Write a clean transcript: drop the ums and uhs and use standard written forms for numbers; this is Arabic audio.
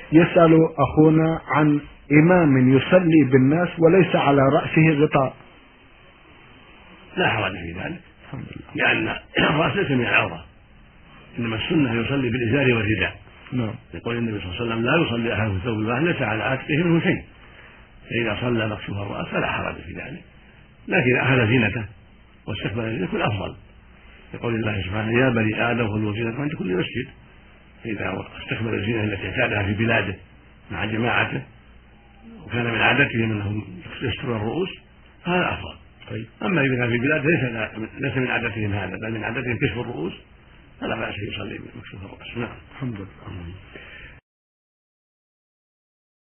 يسأل أخونا عن إمام يصلي بالناس وليس على رأسه غطاء. لا حرج في ذلك، لأن الرأس ليس من العورة، إنما السنة يصلي بالإزار والرداء. نعم. يقول النبي صلى الله عليه وسلم: لا يصلي أحد في ثوب واحد ليس على عاتقه منه شيء. فإذا صلى مكشوف الرأس فلا حرج في ذلك، لكن أخذ زينته واستقبل الزينة يكون أفضل، يقول الله سبحانه: يا بني آدم خذوا زينتكم عند كل مسجد. فإذا استقبل الزينة التي اعتادها في بلاده مع جماعته وكان من عادتهم أنهم يسترون الرؤوس فهذا أفضل. طيب. أما إذا كان في بلاد ليس من عادتهم هذا، بل من عادتهم كشف الرؤوس، فلا بأس يصلي بمكشوف الرأس. نعم. الحمد لله.